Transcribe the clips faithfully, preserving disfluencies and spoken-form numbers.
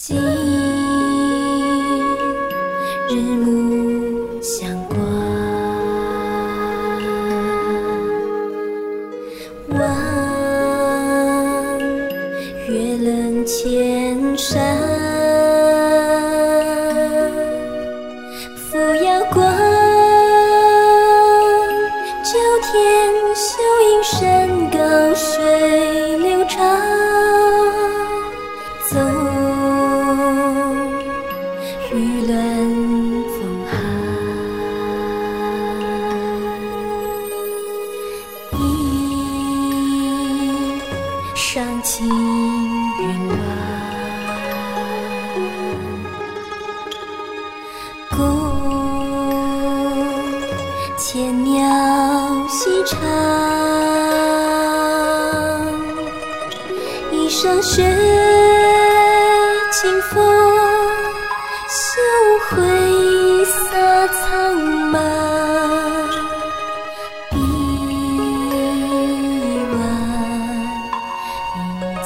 今日暮相关，望月冷千山，扶摇光，九天秀影山高水流长，纵玉乱风寒，一上青云乱，故千鸟戏唱，一上雪清风，休挥洒苍茫，碧望云江，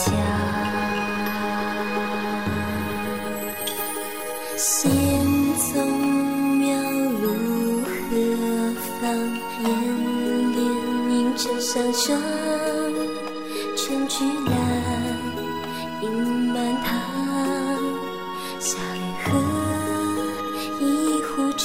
仙踪渺路何方？烟帘映衬上霜，春菊兰，映满堂。夏雨荷，一壶春，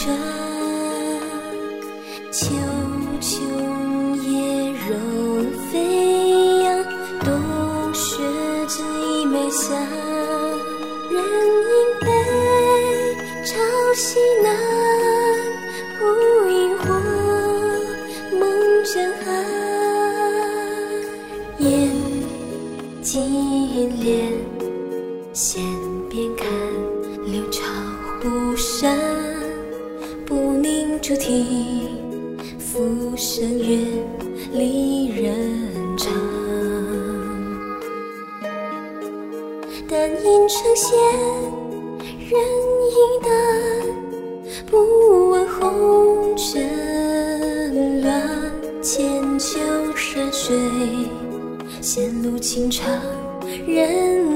秋秋叶柔飞扬，冬雪枝一梅香，人影北，朝夕南，不萤火，梦正寒，眼睛莲线边看，流潮湖山，不宁主题，浮生缘离人肠，但因成仙人影淡，不问红尘乱，千秋山水，线路情长人